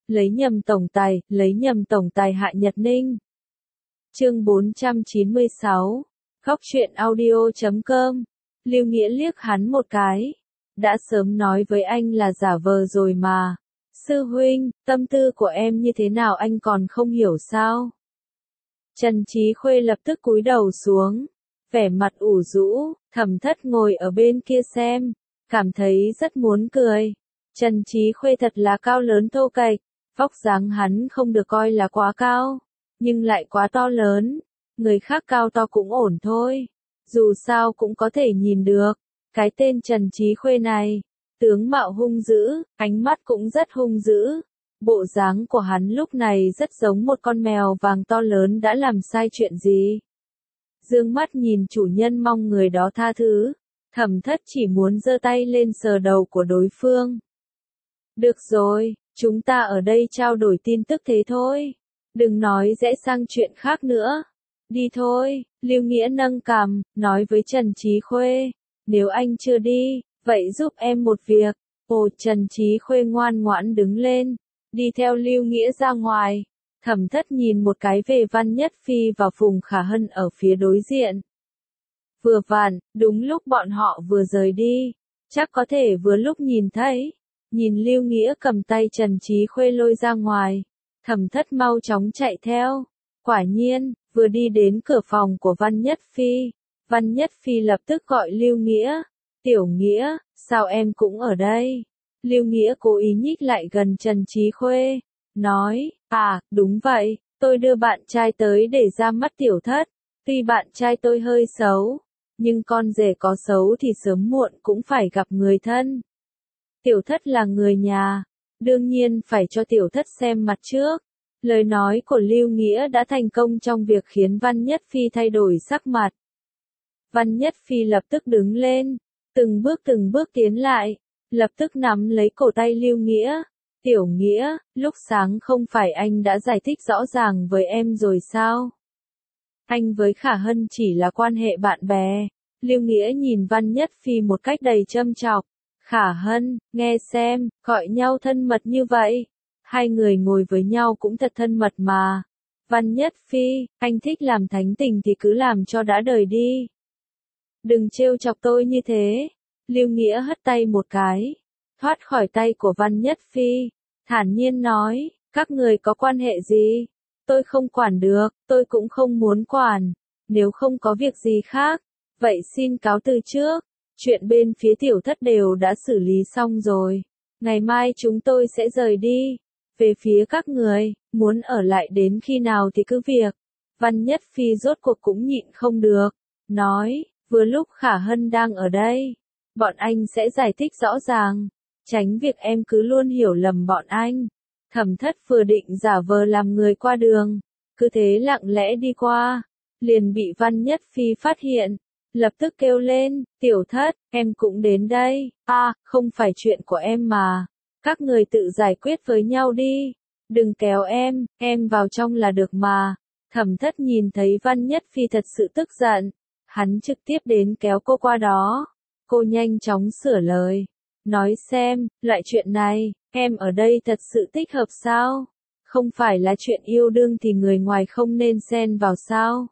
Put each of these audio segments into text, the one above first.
lấy nhầm tổng tài Hạ Nhật Ninh. Chương 496. Góc truyện audio.com. Lưu Nghĩa liếc hắn một cái. Đã sớm nói với anh là giả vờ rồi mà. Sư huynh, tâm tư của em như thế nào anh còn không hiểu sao? Trần Chí Khuê lập tức cúi đầu xuống, vẻ mặt ủ rũ. Thẩm Thất ngồi ở bên kia xem, cảm thấy rất muốn cười. Trần Chí Khuê thật là cao lớn thô kệch, vóc dáng hắn không được coi là quá cao, nhưng lại quá to lớn. Người khác cao to cũng ổn thôi, dù sao cũng có thể nhìn được. Cái tên Trần Chí Khuê này, tướng mạo hung dữ, ánh mắt cũng rất hung dữ. Bộ dáng của hắn lúc này rất giống một con mèo vàng to lớn đã làm sai chuyện gì. Dương mắt nhìn chủ nhân mong người đó tha thứ, Thẩm Thất chỉ muốn giơ tay lên sờ đầu của đối phương. Được rồi, chúng ta ở đây trao đổi tin tức thế thôi. Đừng nói rẽ sang chuyện khác nữa. Đi thôi, Lưu Nghĩa nâng cằm, nói với Trần Chí Khuê. Nếu anh chưa đi, vậy giúp em một việc. Ồ, Trần Chí Khuê ngoan ngoãn đứng lên, đi theo Lưu Nghĩa ra ngoài. Thẩm Thất nhìn một cái về Văn Nhất Phi và Phùng Khả Hân ở phía đối diện. Vừa vặn, đúng lúc bọn họ vừa rời đi, chắc có thể vừa lúc nhìn thấy. Nhìn Lưu Nghĩa cầm tay Trần Chí Khuê lôi ra ngoài, Thẩm Thất mau chóng chạy theo. Quả nhiên, vừa đi đến cửa phòng của Văn Nhất Phi, Văn Nhất Phi lập tức gọi Lưu Nghĩa. Tiểu Nghĩa, sao em cũng ở đây? Lưu Nghĩa cố ý nhích lại gần Trần Chí Khuê, nói, đúng vậy, tôi đưa bạn trai tới để ra mắt Tiểu Thất. Tuy bạn trai tôi hơi xấu, nhưng con rể có xấu thì sớm muộn cũng phải gặp người thân. Tiểu Thất là người nhà, đương nhiên phải cho Tiểu Thất xem mặt trước. Lời nói của Lưu Nghĩa đã thành công trong việc khiến Văn Nhất Phi thay đổi sắc mặt. Văn Nhất Phi lập tức đứng lên, từng bước tiến lại, lập tức nắm lấy cổ tay Lưu Nghĩa. Tiểu Nghĩa, lúc sáng không phải anh đã giải thích rõ ràng với em rồi sao? Anh với Khả Hân chỉ là quan hệ bạn bè. Lưu Nghĩa nhìn Văn Nhất Phi một cách đầy châm chọc. Khả Hân, nghe xem, gọi nhau thân mật như vậy. Hai người ngồi với nhau cũng thật thân mật mà. Văn Nhất Phi, anh thích làm thánh tình thì cứ làm cho đã đời đi. Đừng trêu chọc tôi như thế. Lưu Nghĩa hất tay một cái, thoát khỏi tay của Văn Nhất Phi, thản nhiên nói, các người có quan hệ gì? Tôi không quản được, tôi cũng không muốn quản. Nếu không có việc gì khác, vậy xin cáo từ trước. Chuyện bên phía Tiểu Thất đều đã xử lý xong rồi. Ngày mai chúng tôi sẽ rời đi. Về phía các người, muốn ở lại đến khi nào thì cứ việc. Văn Nhất Phi rốt cuộc cũng nhịn không được, nói, vừa lúc Khả Hân đang ở đây, bọn anh sẽ giải thích rõ ràng, tránh việc em cứ luôn hiểu lầm bọn anh. Thẩm Thất vừa định giả vờ làm người qua đường, cứ thế lặng lẽ đi qua, liền bị Văn Nhất Phi phát hiện, lập tức kêu lên, Tiểu Thất, em cũng đến đây. Không phải chuyện của em mà, các người tự giải quyết với nhau đi, đừng kéo em vào trong là được mà. Thẩm Thất nhìn thấy Văn Nhất Phi thật sự tức giận, hắn trực tiếp đến kéo cô qua đó. Cô nhanh chóng sửa lời, nói xem, loại chuyện này, em ở đây thật sự thích hợp sao? Không phải là chuyện yêu đương thì người ngoài không nên xen vào sao?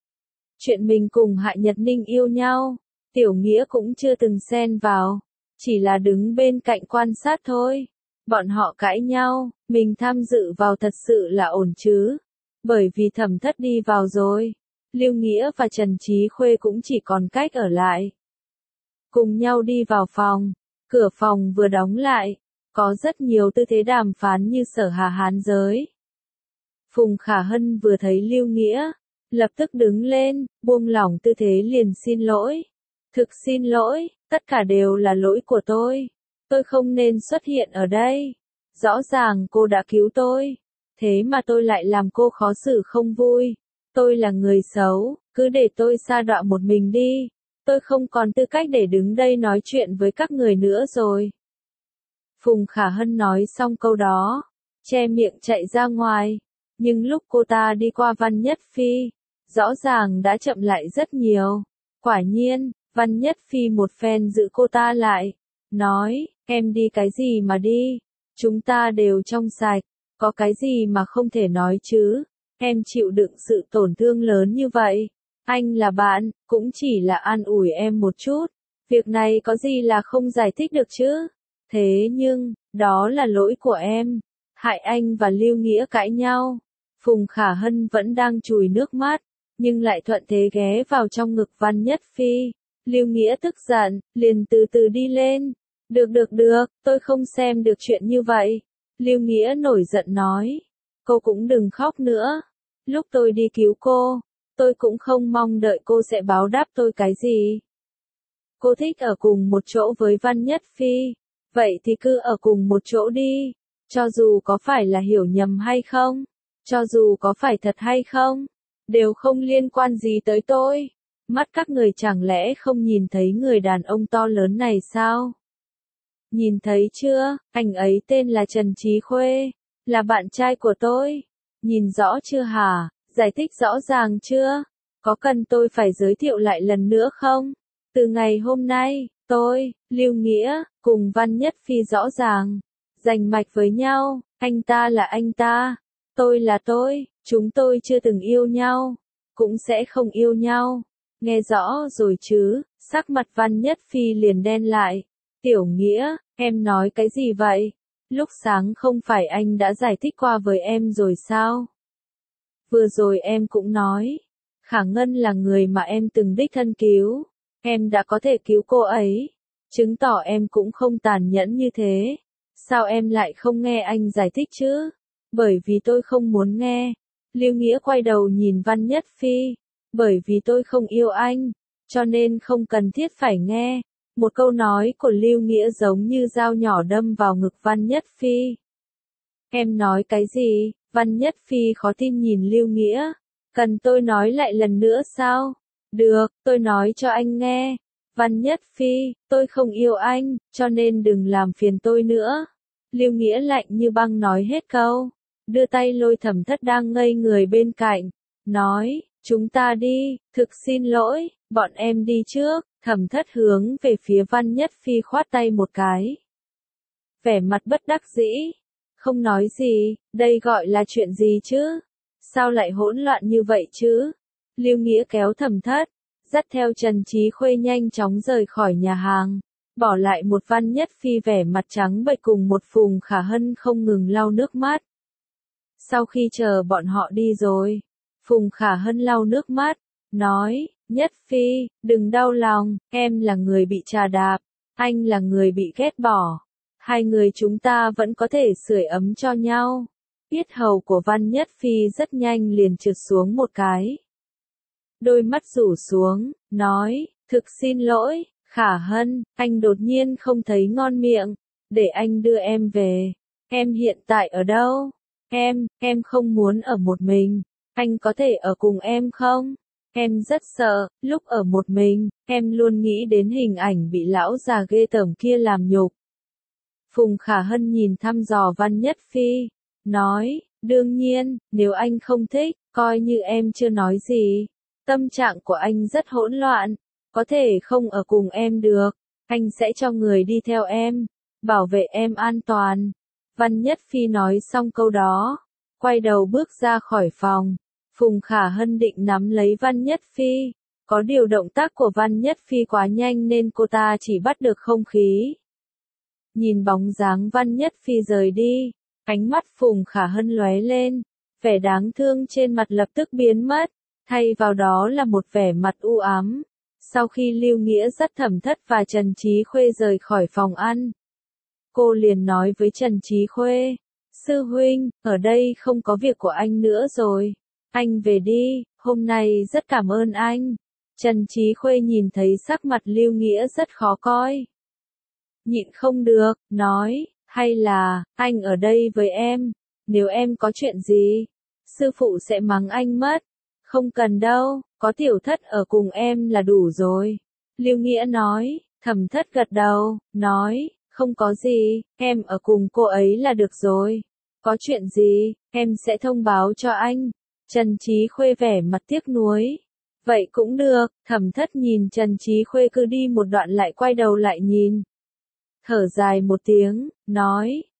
Chuyện mình cùng Hạ Nhật Ninh yêu nhau, Tiểu Nghĩa cũng chưa từng xen vào, chỉ là đứng bên cạnh quan sát thôi. Bọn họ cãi nhau, mình tham dự vào thật sự là ổn chứ? Bởi vì Thẩm Thất đi vào rồi, Lưu Nghĩa và Trần Chí Khuê cũng chỉ còn cách ở lại. Cùng nhau đi vào phòng, cửa phòng vừa đóng lại, có rất nhiều tư thế đàm phán như sở hà hán giới. Phùng Khả Hân vừa thấy Lưu Nghĩa, lập tức đứng lên, buông lỏng tư thế liền xin lỗi. Thực xin lỗi, tất cả đều là lỗi của tôi không nên xuất hiện ở đây. Rõ ràng cô đã cứu tôi, thế mà tôi lại làm cô khó xử không vui. Tôi là người xấu, cứ để tôi sa đọa một mình đi. Tôi không còn tư cách để đứng đây nói chuyện với các người nữa rồi. Phùng Khả Hân nói xong câu đó, che miệng chạy ra ngoài. Nhưng lúc cô ta đi qua Văn Nhất Phi, rõ ràng đã chậm lại rất nhiều. Quả nhiên, Văn Nhất Phi một phen giữ cô ta lại, nói, em đi cái gì mà đi, chúng ta đều trong sạch, Có cái gì mà không thể nói chứ? Em chịu đựng sự tổn thương lớn như vậy. Anh là bạn, cũng chỉ là an ủi em một chút. Việc này có gì là không giải thích được chứ? Thế nhưng, đó là lỗi của em. Hại anh và Lưu Nghĩa cãi nhau. Phùng Khả Hân vẫn đang chùi nước mắt, nhưng lại thuận thế ghé vào trong ngực Văn Nhất Phi. Lưu Nghĩa tức giận, liền từ từ đi lên. Được, tôi không xem được chuyện như vậy. Lưu Nghĩa nổi giận nói. Cô cũng đừng khóc nữa. Lúc tôi đi cứu cô, tôi cũng không mong đợi cô sẽ báo đáp tôi cái gì. Cô thích ở cùng một chỗ với Văn Nhất Phi. Vậy thì cứ ở cùng một chỗ đi. Cho dù có phải là hiểu nhầm hay không, cho dù có phải thật hay không, đều không liên quan gì tới tôi. Mắt các người chẳng lẽ không nhìn thấy người đàn ông to lớn này sao? Nhìn thấy chưa, anh ấy tên là Trần Chí Khuê, là bạn trai của tôi. Nhìn rõ chưa hả? Giải thích rõ ràng chưa? Có cần tôi phải giới thiệu lại lần nữa không? Từ ngày hôm nay, tôi, Lưu Nghĩa, cùng Văn Nhất Phi rõ ràng, rành mạch với nhau, anh ta là anh ta, tôi là tôi, chúng tôi chưa từng yêu nhau, cũng sẽ không yêu nhau. Nghe rõ rồi chứ? Sắc mặt Văn Nhất Phi liền đen lại. Tiểu Nghĩa, em nói cái gì vậy? Lúc sáng không phải anh đã giải thích qua với em rồi sao? Vừa rồi em cũng nói, Khả Ngân là người mà em từng đích thân cứu. Em đã có thể cứu cô ấy, chứng tỏ em cũng không tàn nhẫn như thế. Sao em lại không nghe anh giải thích chứ? Bởi vì tôi không muốn nghe. Lưu Nghĩa quay đầu nhìn Văn Nhất Phi. Bởi vì tôi không yêu anh, cho nên không cần thiết phải nghe. Một câu nói của Lưu Nghĩa giống như dao nhỏ đâm vào ngực Văn Nhất Phi. Em nói cái gì? Văn Nhất Phi khó tin nhìn Lưu Nghĩa. Cần tôi nói lại lần nữa sao? Được, tôi nói cho anh nghe. Văn Nhất Phi, tôi không yêu anh, cho nên đừng làm phiền tôi nữa. Lưu Nghĩa lạnh như băng nói hết câu. Đưa tay lôi Thẩm Thất đang ngây người bên cạnh. Nói, chúng ta đi, thực xin lỗi, bọn em đi trước. Thẩm Thất hướng về phía Văn Nhất Phi khoát tay một cái. Vẻ mặt bất đắc dĩ. Không nói gì, đây gọi là chuyện gì chứ? Sao lại hỗn loạn như vậy chứ? Lưu Nghĩa kéo Thẩm Thất, dắt theo Trần Chí Khuê nhanh chóng rời khỏi nhà hàng, bỏ lại một Văn Nhất Phi vẻ mặt trắng bệch cùng một Phùng Khả Hân không ngừng lau nước mắt. Sau khi chờ bọn họ đi rồi, Phùng Khả Hân lau nước mắt, nói, Nhất Phi, đừng đau lòng, em là người bị trà đạp, anh là người bị ghét bỏ. Hai người chúng ta vẫn có thể sưởi ấm cho nhau. Yết hầu của Văn Nhất Phi rất nhanh liền trượt xuống một cái. Đôi mắt rủ xuống, nói, thực xin lỗi, Khả Hân, anh đột nhiên không thấy ngon miệng, để anh đưa em về. Em hiện tại ở đâu? Em không muốn ở một mình, anh có thể ở cùng em không? Em rất sợ, lúc ở một mình, em luôn nghĩ đến hình ảnh bị lão già ghê tởm kia làm nhục. Phùng Khả Hân nhìn thăm dò Văn Nhất Phi, nói, đương nhiên, nếu anh không thích, coi như em chưa nói gì. Tâm trạng của anh rất hỗn loạn, có thể không ở cùng em được, anh sẽ cho người đi theo em, bảo vệ em an toàn. Văn Nhất Phi nói xong câu đó, quay đầu bước ra khỏi phòng. Phùng Khả Hân định nắm lấy Văn Nhất Phi, có điều động tác của Văn Nhất Phi quá nhanh nên cô ta chỉ bắt được không khí. Nhìn bóng dáng Văn Nhất Phi rời đi, ánh mắt Phùng Khả Hân lóe lên, vẻ đáng thương trên mặt lập tức biến mất, thay vào đó là một vẻ mặt u ám. Sau khi Lưu Nghĩa dắt Thẩm Thất và Trần Chí Khuê rời khỏi phòng ăn, cô liền nói với Trần Chí Khuê, sư huynh, ở đây không có việc của anh nữa rồi, anh về đi, hôm nay rất cảm ơn anh. Trần Chí Khuê nhìn thấy sắc mặt Lưu Nghĩa rất khó coi. Nhịn không được, nói, hay là, anh ở đây với em, nếu em có chuyện gì, sư phụ sẽ mắng anh mất. Không cần đâu, có Tiểu Thất ở cùng em là đủ rồi. Lưu Nghĩa nói, Thẩm Thất gật đầu, nói, không có gì, em ở cùng cô ấy là được rồi. Có chuyện gì, em sẽ thông báo cho anh. Trần Chí Khuê vẻ mặt tiếc nuối. Vậy cũng được, Thẩm Thất nhìn Trần Chí Khuê cứ đi một đoạn lại quay đầu lại nhìn. Thở dài một tiếng, nói,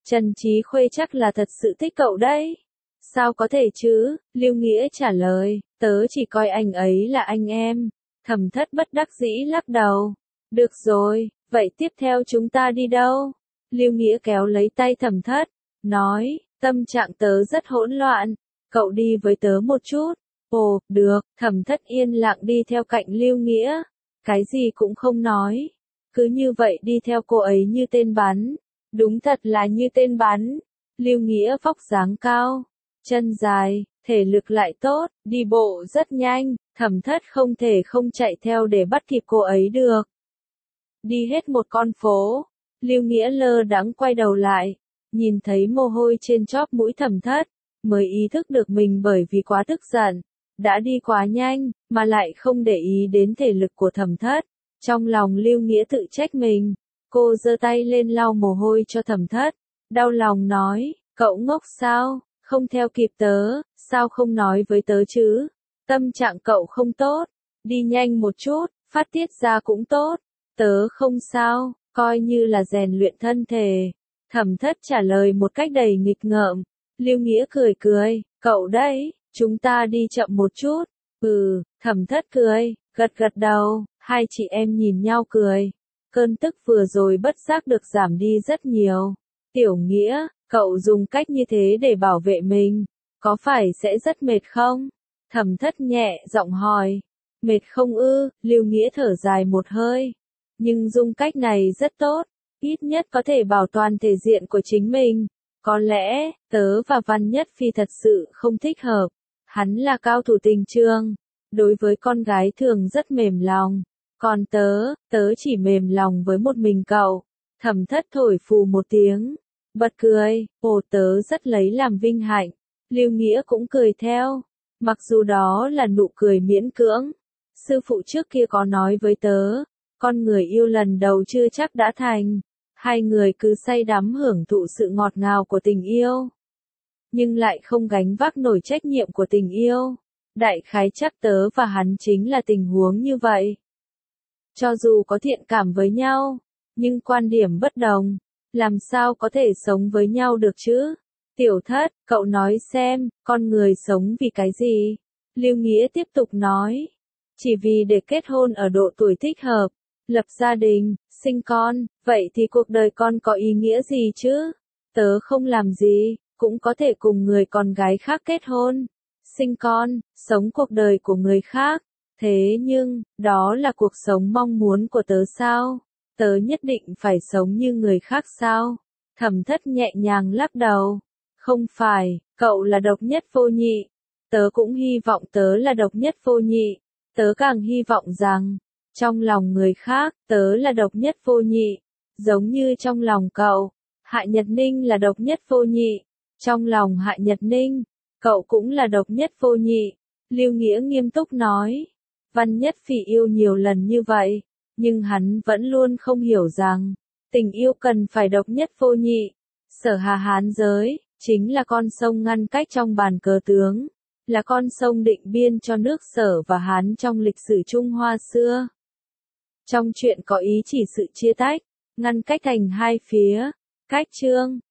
Trần Chí Khuê chắc là thật sự thích cậu đấy. Sao có thể chứ, Lưu Nghĩa trả lời, tớ chỉ coi anh ấy là anh em. Thẩm Thất bất đắc dĩ lắc đầu. Được rồi, vậy tiếp theo chúng ta đi đâu? Lưu Nghĩa kéo lấy tay Thẩm Thất, nói, tâm trạng tớ rất hỗn loạn, cậu đi với tớ một chút. Ồ, được, Thẩm Thất yên lặng đi theo cạnh Lưu Nghĩa, cái gì cũng không nói. Cứ như vậy đi theo cô ấy như tên bắn. Đúng thật là như tên bắn. Lưu Nghĩa vóc dáng cao, chân dài, thể lực lại tốt, đi bộ rất nhanh, Thẩm Thất không thể không chạy theo để bắt kịp cô ấy được. Đi hết một con phố, Lưu Nghĩa lơ đãng quay đầu lại, nhìn thấy mồ hôi trên chóp mũi Thẩm Thất, mới ý thức được mình bởi vì quá tức giận, đã đi quá nhanh, mà lại không để ý đến thể lực của Thẩm Thất. Trong lòng Lưu Nghĩa tự trách mình, cô giơ tay lên lau mồ hôi cho Thẩm Thất, đau lòng nói, cậu ngốc sao, không theo kịp tớ, sao không nói với tớ chứ, tâm trạng cậu không tốt, đi nhanh một chút, phát tiết ra cũng tốt, tớ không sao, coi như là rèn luyện thân thể. Thẩm Thất trả lời một cách đầy nghịch ngợm, Lưu Nghĩa cười cười, cậu đấy, chúng ta đi chậm một chút, Thẩm Thất cười, gật gật đầu, hai chị em nhìn nhau cười, cơn tức vừa rồi bất giác được giảm đi rất nhiều. Tiểu Nghĩa, cậu dùng cách như thế để bảo vệ mình, có phải sẽ rất mệt không? Thẩm Thất nhẹ giọng hỏi. Mệt không ư? Lưu Nghĩa thở dài một hơi. Nhưng dùng cách này rất tốt, ít nhất có thể bảo toàn thể diện của chính mình. Có lẽ, tớ và Văn Nhất Phi thật sự không thích hợp. Hắn là cao thủ tình trường, đối với con gái thường rất mềm lòng. Còn tớ chỉ mềm lòng với một mình cậu. Thẩm Thất thổi phù một tiếng, bật cười, ồ tớ rất lấy làm vinh hạnh. Lưu Nghĩa cũng cười theo, mặc dù đó là nụ cười miễn cưỡng. Sư phụ trước kia có nói với tớ, con người yêu lần đầu chưa chắc đã thành. Hai người cứ say đắm hưởng thụ sự ngọt ngào của tình yêu, nhưng lại không gánh vác nổi trách nhiệm của tình yêu. Đại khái chắc tớ và hắn chính là tình huống như vậy. Cho dù có thiện cảm với nhau, nhưng quan điểm bất đồng, làm sao có thể sống với nhau được chứ? Tiểu Thất, cậu nói xem, con người sống vì cái gì? Lưu Nghĩa tiếp tục nói, chỉ vì để kết hôn ở độ tuổi thích hợp, lập gia đình, sinh con, vậy thì cuộc đời con có ý nghĩa gì chứ? Tớ không làm gì, cũng có thể cùng người con gái khác kết hôn, sinh con, sống cuộc đời của người khác. Thế nhưng, đó là cuộc sống mong muốn của tớ sao? Tớ nhất định phải sống như người khác sao? Thẩm Thất nhẹ nhàng lắc đầu. Không phải, cậu là độc nhất vô nhị. Tớ cũng hy vọng tớ là độc nhất vô nhị. Tớ càng hy vọng rằng, trong lòng người khác, tớ là độc nhất vô nhị. Giống như trong lòng cậu, Hạ Nhật Ninh là độc nhất vô nhị. Trong lòng Hạ Nhật Ninh, cậu cũng là độc nhất vô nhị. Lưu Nghĩa nghiêm túc nói. Văn Nhất Phỉ yêu nhiều lần như vậy, nhưng hắn vẫn luôn không hiểu rằng, tình yêu cần phải độc nhất vô nhị. Sở Hà Hán giới, chính là con sông ngăn cách trong bàn cờ tướng, là con sông định biên cho nước Sở và Hán trong lịch sử Trung Hoa xưa. Trong chuyện có ý chỉ sự chia tách, ngăn cách thành hai phía, cách chương.